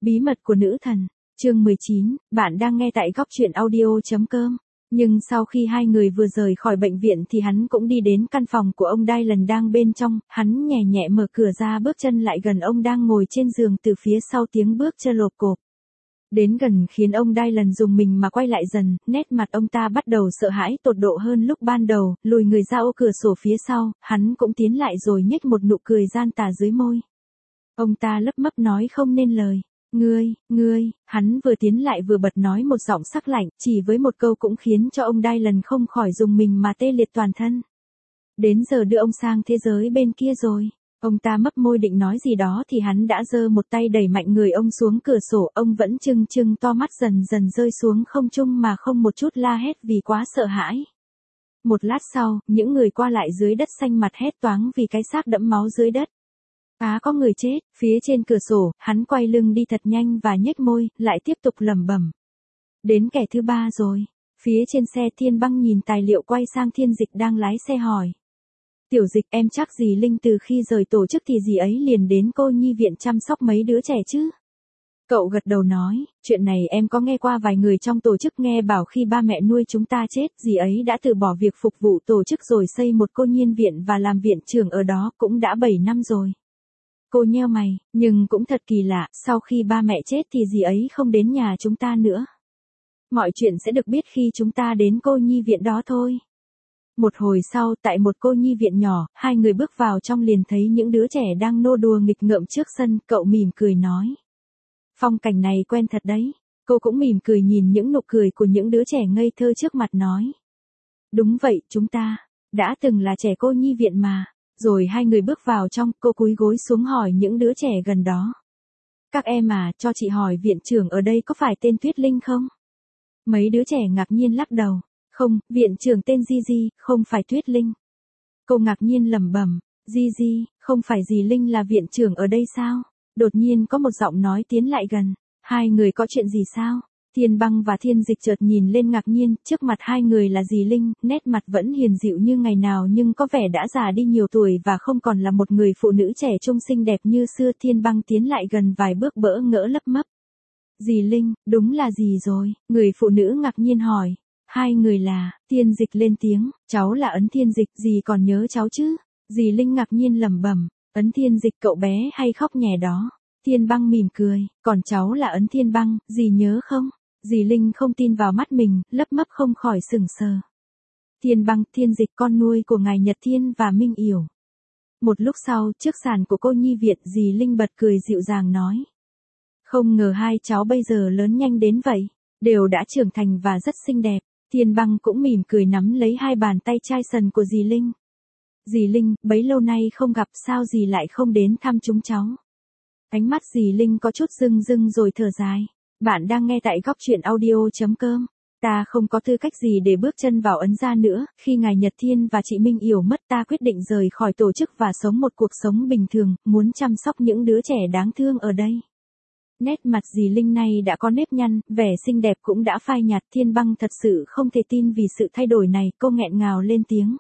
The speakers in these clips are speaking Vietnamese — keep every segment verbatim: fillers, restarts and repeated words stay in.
Bí mật của nữ thần, chương mười chín, bạn đang nghe tại góc truyện audio chấm com. Nhưng sau khi hai người vừa rời khỏi bệnh viện thì hắn cũng đi đến căn phòng của ông Dylan đang bên trong, hắn nhẹ nhẹ mở cửa ra bước chân lại gần ông đang ngồi trên giường từ phía sau tiếng bước chân lộp cộp. Đến gần khiến ông Dylan dùng mình mà quay lại dần, nét mặt ông ta bắt đầu sợ hãi tột độ hơn lúc ban đầu, lùi người ra ô cửa sổ phía sau, hắn cũng tiến lại rồi nhếch một nụ cười gian tà dưới môi. Ông ta lấp mấp nói không nên lời. Ngươi, ngươi, hắn vừa tiến lại vừa bật nói một giọng sắc lạnh, chỉ với một câu cũng khiến cho ông Dylan không khỏi dùng mình mà tê liệt toàn thân. Đến giờ đưa ông sang thế giới bên kia rồi. Ông ta mấp môi định nói gì đó thì hắn đã giơ một tay đẩy mạnh người ông xuống cửa sổ, ông vẫn trừng trừng to mắt dần dần rơi xuống không trung mà không một chút la hét vì quá sợ hãi. Một lát sau, những người qua lại dưới đất xanh mặt hét toáng vì cái xác đẫm máu dưới đất. Á có người chết, phía trên cửa sổ, hắn quay lưng đi thật nhanh và nhếch môi, lại tiếp tục lẩm bẩm. Đến kẻ thứ ba rồi. Phía trên xe Thiên Băng nhìn tài liệu quay sang Thiên Dịch đang lái xe hỏi. Tiểu Dịch, em chắc dì Linh từ khi rời tổ chức thì dì ấy liền đến cô nhi viện chăm sóc mấy đứa trẻ chứ? Cậu gật đầu nói, chuyện này em có nghe qua vài người trong tổ chức nghe bảo khi ba mẹ nuôi chúng ta chết, dì ấy đã từ bỏ việc phục vụ tổ chức rồi xây một cô nhi viện và làm viện trưởng ở đó cũng đã bảy năm rồi. Cô nheo mày, nhưng cũng thật kỳ lạ, sau khi ba mẹ chết thì dì ấy không đến nhà chúng ta nữa. Mọi chuyện sẽ được biết khi chúng ta đến cô nhi viện đó thôi. Một hồi sau, tại một cô nhi viện nhỏ, hai người bước vào trong liền thấy những đứa trẻ đang nô đùa nghịch ngợm trước sân, cậu mỉm cười nói. Phong cảnh này quen thật đấy. Cô cũng mỉm cười nhìn những nụ cười của những đứa trẻ ngây thơ trước mặt nói. Đúng vậy, chúng ta đã từng là trẻ cô nhi viện mà. Rồi hai người bước vào trong, cô cúi gối xuống hỏi những đứa trẻ gần đó. Các em à, cho chị hỏi viện trưởng ở đây có phải tên Tuyết Linh không? Mấy đứa trẻ ngạc nhiên lắc đầu. Không, viện trưởng tên Gigi, không phải Tuyết Linh. Cô ngạc nhiên lẩm bẩm, Gigi, không phải dì Linh là viện trưởng ở đây sao? Đột nhiên có một giọng nói tiến lại gần. Hai người có chuyện gì sao? Thiên Băng và Thiên Dịch chợt nhìn lên ngạc nhiên, trước mặt hai người là dì Linh, nét mặt vẫn hiền dịu như ngày nào nhưng có vẻ đã già đi nhiều tuổi và không còn là một người phụ nữ trẻ trung xinh đẹp như xưa. Thiên Băng tiến lại gần vài bước bỡ ngỡ lấp mấp. Dì Linh, đúng là dì rồi, người phụ nữ ngạc nhiên hỏi. Hai người là, Thiên Dịch lên tiếng, cháu là Ấn Thiên Dịch, dì còn nhớ cháu chứ? Dì Linh ngạc nhiên lẩm bẩm, Ấn Thiên Dịch cậu bé hay khóc nhè đó. Thiên Băng mỉm cười, còn cháu là Ấn Thiên Băng, dì nhớ không? Dì Linh không tin vào mắt mình, lấp mấp không khỏi sững sờ. Thiên Băng, Thiên Dịch con nuôi của ngài Nhật Thiên và Minh Yểu. Một lúc sau, trước sàn của cô nhi viện, dì Linh bật cười dịu dàng nói. Không ngờ hai cháu bây giờ lớn nhanh đến vậy, đều đã trưởng thành và rất xinh đẹp. Thiên Băng cũng mỉm cười nắm lấy hai bàn tay trai sần của dì Linh. Dì Linh, bấy lâu nay không gặp sao dì lại không đến thăm chúng cháu? Ánh mắt dì Linh có chút rưng rưng rồi thở dài. Bạn đang nghe tại góc truyện audio chấm com. Ta không có tư cách gì để bước chân vào Ấn gia nữa, khi ngài Nhật Thiên và chị Minh Yểu mất ta quyết định rời khỏi tổ chức và sống một cuộc sống bình thường, muốn chăm sóc những đứa trẻ đáng thương ở đây. Nét mặt dì Linh này đã có nếp nhăn, vẻ xinh đẹp cũng đã phai nhạt. Thiên Băng thật sự không thể tin vì sự thay đổi này, cô nghẹn ngào lên tiếng.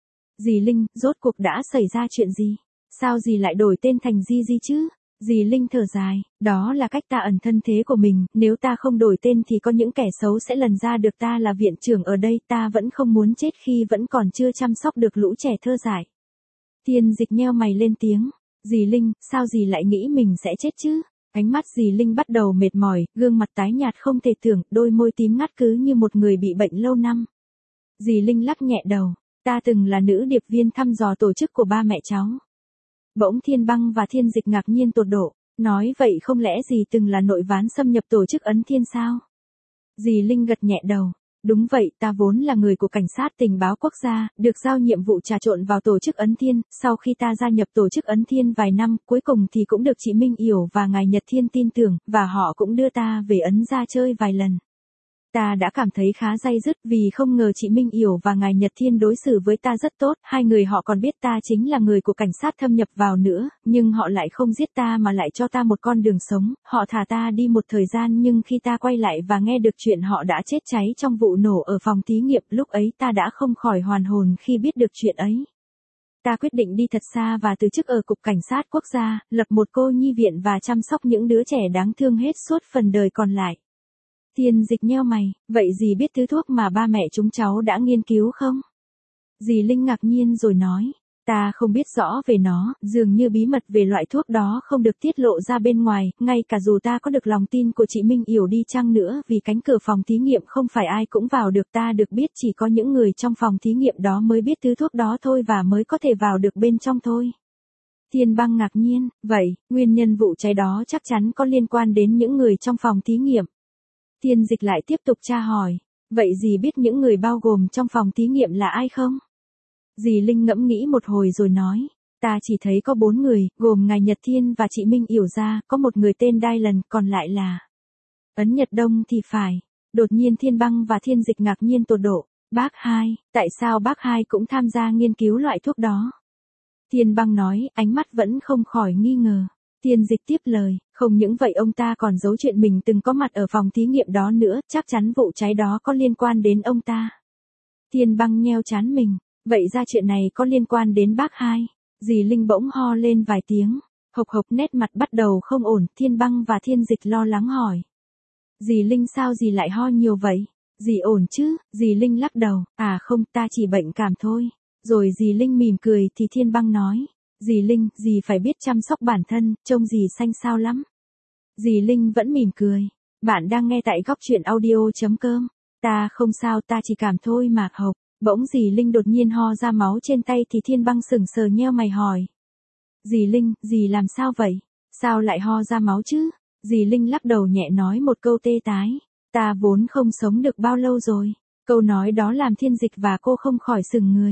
Dì Linh, rốt cuộc đã xảy ra chuyện gì? Sao dì lại đổi tên thành Gigi chứ? Dì Linh thở dài, đó là cách ta ẩn thân thế của mình, nếu ta không đổi tên thì có những kẻ xấu sẽ lần ra được ta là viện trưởng ở đây, ta vẫn không muốn chết khi vẫn còn chưa chăm sóc được lũ trẻ thơ dại. Thiên Dịch nheo mày lên tiếng, dì Linh, sao dì lại nghĩ mình sẽ chết chứ? Ánh mắt dì Linh bắt đầu mệt mỏi, gương mặt tái nhạt không thể tưởng, đôi môi tím ngắt cứ như một người bị bệnh lâu năm. Dì Linh lắc nhẹ đầu, ta từng là nữ điệp viên thăm dò tổ chức của ba mẹ cháu. Bỗng Thiên Băng và Thiên Dịch ngạc nhiên tột độ, nói vậy không lẽ dì từng là nội ván xâm nhập tổ chức Ấn Thiên sao? Dì Linh gật nhẹ đầu, đúng vậy, ta vốn là người của cảnh sát tình báo quốc gia, được giao nhiệm vụ trà trộn vào tổ chức Ấn Thiên, sau khi ta gia nhập tổ chức Ấn Thiên vài năm, cuối cùng thì cũng được chị Minh Yểu và ngài Nhật Thiên tin tưởng, và họ cũng đưa ta về Ấn gia chơi vài lần. Ta đã cảm thấy khá day dứt vì không ngờ chị Minh Yểu và ngài Nhật Thiên đối xử với ta rất tốt, hai người họ còn biết ta chính là người của cảnh sát thâm nhập vào nữa, nhưng họ lại không giết ta mà lại cho ta một con đường sống, họ thả ta đi một thời gian nhưng khi ta quay lại và nghe được chuyện họ đã chết cháy trong vụ nổ ở phòng thí nghiệm, lúc ấy ta đã không khỏi hoàn hồn khi biết được chuyện ấy. ta quyết định đi thật xa và từ chức ở Cục Cảnh sát Quốc gia, lập một cô nhi viện và chăm sóc những đứa trẻ đáng thương hết suốt phần đời còn lại. Thiên Dịch nheo mày, vậy dì biết thứ thuốc mà ba mẹ chúng cháu đã nghiên cứu không? Dì Linh ngạc nhiên rồi nói, ta không biết rõ về nó, dường như bí mật về loại thuốc đó không được tiết lộ ra bên ngoài, ngay cả dù ta có được lòng tin của chị Minh Yểu đi chăng nữa, vì cánh cửa phòng thí nghiệm không phải ai cũng vào được, ta được biết chỉ có những người trong phòng thí nghiệm đó mới biết thứ thuốc đó thôi và mới có thể vào được bên trong thôi. Thiên Băng ngạc nhiên, vậy, nguyên nhân vụ cháy đó chắc chắn có liên quan đến những người trong phòng thí nghiệm. Thiên Dịch lại tiếp tục tra hỏi, vậy dì biết những người bao gồm trong phòng thí nghiệm là ai không? Dì Linh ngẫm nghĩ một hồi rồi nói, ta chỉ thấy có bốn người, gồm ngài Nhật Thiên và chị Minh Yểu ra, có một người tên Dylan, còn lại là Ấn Nhật Đông thì phải. Đột nhiên Thiên Băng và Thiên Dịch ngạc nhiên tột độ, bác hai, tại sao bác hai cũng tham gia nghiên cứu loại thuốc đó? Thiên Băng nói, ánh mắt vẫn không khỏi nghi ngờ. Thiên Dịch tiếp lời, không những vậy ông ta còn giấu chuyện mình từng có mặt ở phòng thí nghiệm đó nữa, chắc chắn vụ cháy đó có liên quan đến ông ta. Thiên Băng nheo trán mình, vậy ra chuyện này có liên quan đến bác hai. Dì Linh bỗng ho lên vài tiếng, hộc hộc nét mặt bắt đầu không ổn, Thiên Băng và Thiên Dịch lo lắng hỏi. Dì Linh sao dì lại ho nhiều vậy? Dì ổn chứ? Dì Linh lắc đầu, à không, ta chỉ bệnh cảm thôi. Rồi dì Linh mỉm cười thì Thiên Băng nói, dì Linh, dì phải biết chăm sóc bản thân, trông dì xanh xao lắm. Dì Linh vẫn mỉm cười, bạn đang nghe tại góc truyện audio chấm com. Ta không sao, ta chỉ cảm thôi mà hộc. Bỗng dì Linh đột nhiên ho ra máu trên tay thì Thiên Băng sững sờ nheo mày hỏi. Dì Linh, dì làm sao vậy? Sao lại ho ra máu chứ? Dì Linh lắc đầu nhẹ nói một câu tê tái. Ta vốn không sống được bao lâu rồi. Câu nói đó làm Thiên Dịch và cô không khỏi sững người.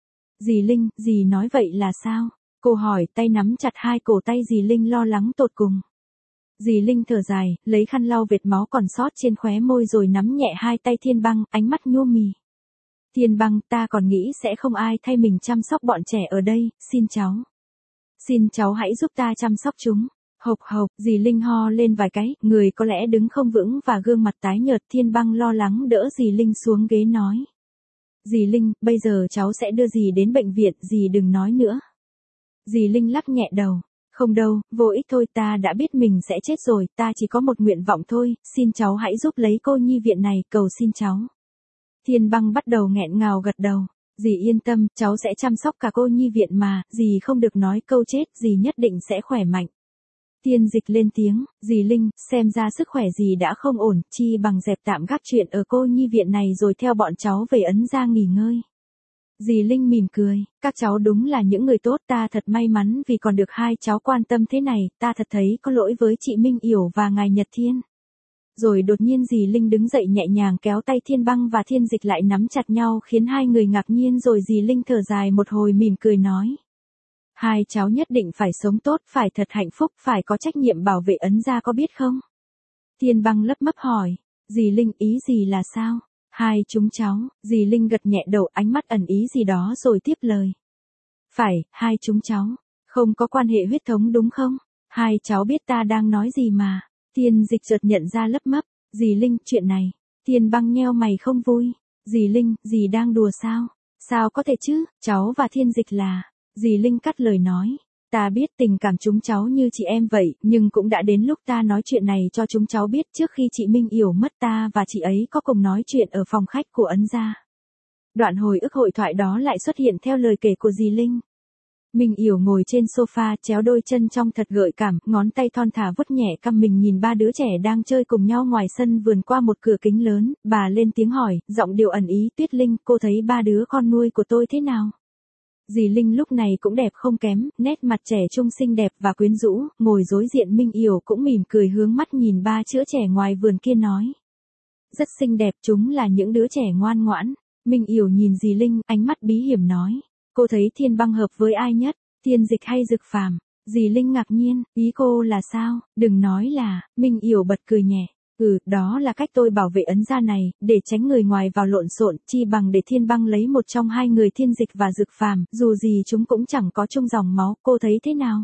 Dì Linh, dì nói vậy là sao? Cô hỏi, tay nắm chặt hai cổ tay dì Linh lo lắng tột cùng. Dì Linh thở dài, lấy khăn lau vệt máu còn sót trên khóe môi rồi nắm nhẹ hai tay Thiên Băng, ánh mắt nhu mì. Thiên Băng, ta còn nghĩ sẽ không ai thay mình chăm sóc bọn trẻ ở đây, xin cháu. Xin cháu hãy giúp ta chăm sóc chúng. Hộc hộc, dì Linh ho lên vài cái, người có lẽ đứng không vững và gương mặt tái nhợt. Thiên Băng lo lắng đỡ dì Linh xuống ghế nói. Dì Linh, bây giờ cháu sẽ đưa dì đến bệnh viện, dì đừng nói nữa. Dì Linh lắc nhẹ đầu. Không đâu, vô ích thôi, ta đã biết mình sẽ chết rồi, ta chỉ có một nguyện vọng thôi, xin cháu hãy giúp lấy cô nhi viện này, cầu xin cháu. Thiên Băng bắt đầu nghẹn ngào gật đầu. Dì yên tâm, cháu sẽ chăm sóc cả cô nhi viện mà, dì không được nói câu chết, dì nhất định sẽ khỏe mạnh. Thiên Dịch lên tiếng, dì Linh, xem ra sức khỏe dì đã không ổn, chi bằng dẹp tạm gác chuyện ở cô nhi viện này rồi theo bọn cháu về Ấn gia nghỉ ngơi. Dì Linh mỉm cười, các cháu đúng là những người tốt, ta thật may mắn vì còn được hai cháu quan tâm thế này, ta thật thấy có lỗi với chị Minh Yểu và ngài Nhật Thiên. Rồi đột nhiên dì Linh đứng dậy nhẹ nhàng kéo tay Thiên Băng và Thiên Dịch lại nắm chặt nhau khiến hai người ngạc nhiên, rồi dì Linh thở dài một hồi mỉm cười nói. Hai cháu nhất định phải sống tốt, phải thật hạnh phúc, phải có trách nhiệm bảo vệ Ấn gia, có biết không? Thiên Băng lấp mấp hỏi, dì Linh, ý gì là sao? Hai chúng cháu, dì Linh gật nhẹ đầu, ánh mắt ẩn ý gì đó rồi tiếp lời. Phải, hai chúng cháu, không có quan hệ huyết thống đúng không? Hai cháu biết ta đang nói gì mà. Thiên Dịch chợt nhận ra lấp mấp, dì Linh, chuyện này. Thiên Băng nheo mày không vui. Dì Linh, dì đang đùa sao? Sao có thể chứ, cháu và Thiên Dịch là. Dì Linh cắt lời nói. Ta biết tình cảm chúng cháu như chị em vậy, nhưng cũng đã đến lúc ta nói chuyện này cho chúng cháu biết. Trước khi chị Minh Yểu mất, ta và chị ấy có cùng nói chuyện ở phòng khách của Ấn gia. Đoạn hồi ức hội thoại đó lại xuất hiện theo lời kể của dì Linh. Minh Yểu ngồi trên sofa, chéo đôi chân trong thật gợi cảm, ngón tay thon thả vuốt nhẹ cằm mình nhìn ba đứa trẻ đang chơi cùng nhau ngoài sân vườn qua một cửa kính lớn, bà lên tiếng hỏi, giọng điệu ẩn ý, Tuyết Linh, cô thấy ba đứa con nuôi của tôi thế nào? Dì Linh lúc này cũng đẹp không kém, nét mặt trẻ trung xinh đẹp và quyến rũ, ngồi đối diện Minh Yểu cũng mỉm cười hướng mắt nhìn ba chữa trẻ ngoài vườn kia nói. Rất xinh đẹp, chúng là những đứa trẻ ngoan ngoãn. Minh Yểu nhìn dì Linh, ánh mắt bí hiểm nói. Cô thấy Thiên Băng hợp với ai nhất, Thiên Dịch hay Dực Phàm? Dì Linh ngạc nhiên, ý cô là sao? Đừng nói là, Minh Yểu bật cười nhẹ. Ừ, đó là cách tôi bảo vệ Ấn gia này, để tránh người ngoài vào lộn xộn, chi bằng để Thiên Băng lấy một trong hai người, Thiên Dịch và Dực Phàm, dù gì chúng cũng chẳng có chung dòng máu, cô thấy thế nào?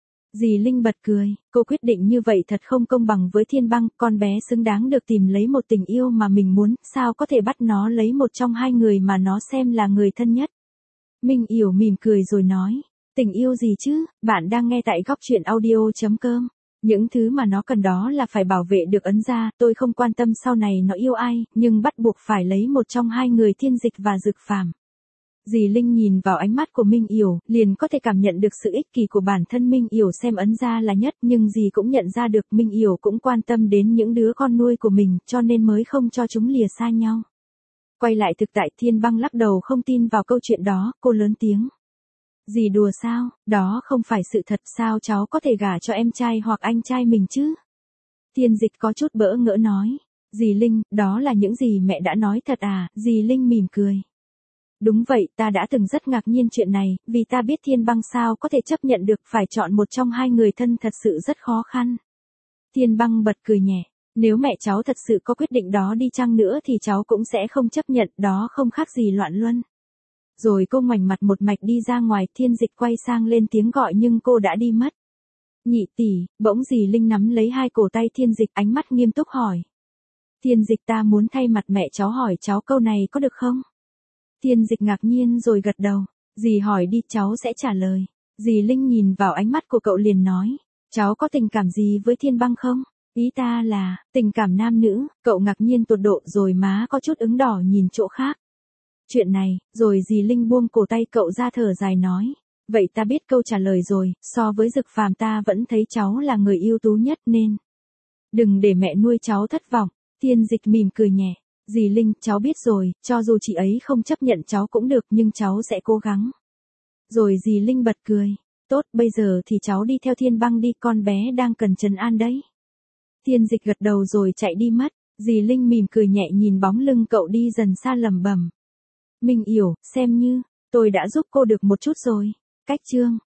Dì Linh bật cười, cô quyết định như vậy thật không công bằng với Thiên Băng, con bé xứng đáng được tìm lấy một tình yêu mà mình muốn, sao có thể bắt nó lấy một trong hai người mà nó xem là người thân nhất. Minh Yểu mỉm cười rồi nói, tình yêu gì chứ, bạn đang nghe tại góc chuyện audio.com. Những thứ mà nó cần đó là phải bảo vệ được ấn gia, tôi không quan tâm sau này nó yêu ai, nhưng bắt buộc phải lấy một trong hai người Thiên Dịch và Dực Phàm. Dì Linh nhìn vào ánh mắt của Minh Yểu, liền có thể cảm nhận được sự ích kỷ của bản thân Minh Yểu xem ấn gia là nhất, nhưng dì cũng nhận ra được Minh Yểu cũng quan tâm đến những đứa con nuôi của mình, cho nên mới không cho chúng lìa xa nhau. Quay lại thực tại, Thiên Băng lắc đầu không tin vào câu chuyện đó, cô lớn tiếng. Dì đùa sao, đó không phải sự thật, sao cháu có thể gả cho em trai hoặc anh trai mình chứ? Thiên Dịch có chút bỡ ngỡ nói. Dì Linh, đó là những gì mẹ đã nói thật à? Dì Linh mỉm cười. Đúng vậy, ta đã từng rất ngạc nhiên chuyện này, vì ta biết Thiên Băng sao có thể chấp nhận được, phải chọn một trong hai người thân thật sự rất khó khăn. Thiên Băng bật cười nhẹ. Nếu mẹ cháu thật sự có quyết định đó đi chăng nữa thì cháu cũng sẽ không chấp nhận, đó không khác gì loạn luân. Rồi cô ngoảnh mặt một mạch đi ra ngoài, Thiên Dịch quay sang lên tiếng gọi nhưng cô đã đi mất. Nhị tỷ, bỗng dì Linh nắm lấy hai cổ tay Thiên Dịch, ánh mắt nghiêm túc hỏi. Thiên Dịch, ta muốn thay mặt mẹ cháu hỏi cháu câu này có được không? Thiên Dịch ngạc nhiên rồi gật đầu. Dì hỏi đi, cháu sẽ trả lời. Dì Linh nhìn vào ánh mắt của cậu liền nói. Cháu có tình cảm gì với Thiên Băng không? Ý ta là, tình cảm nam nữ. Cậu ngạc nhiên tột độ rồi má có chút ửng đỏ nhìn chỗ khác. Chuyện này, rồi dì Linh buông cổ tay cậu ra thở dài nói. Vậy ta biết câu trả lời rồi, so với Dực Phàm ta vẫn thấy cháu là người ưu tú nhất nên. Đừng để mẹ nuôi cháu thất vọng. Thiên Dịch mỉm cười nhẹ. Dì Linh, cháu biết rồi, cho dù chị ấy không chấp nhận cháu cũng được nhưng cháu sẽ cố gắng. Rồi dì Linh bật cười. Tốt, bây giờ thì cháu đi theo Thiên Băng đi, con bé đang cần trấn an đấy. Thiên Dịch gật đầu rồi chạy đi mất. Dì Linh mỉm cười nhẹ nhìn bóng lưng cậu đi dần xa lẩm bẩm. Minh Yểu, xem như, tôi đã giúp cô được một chút rồi. Cách chương.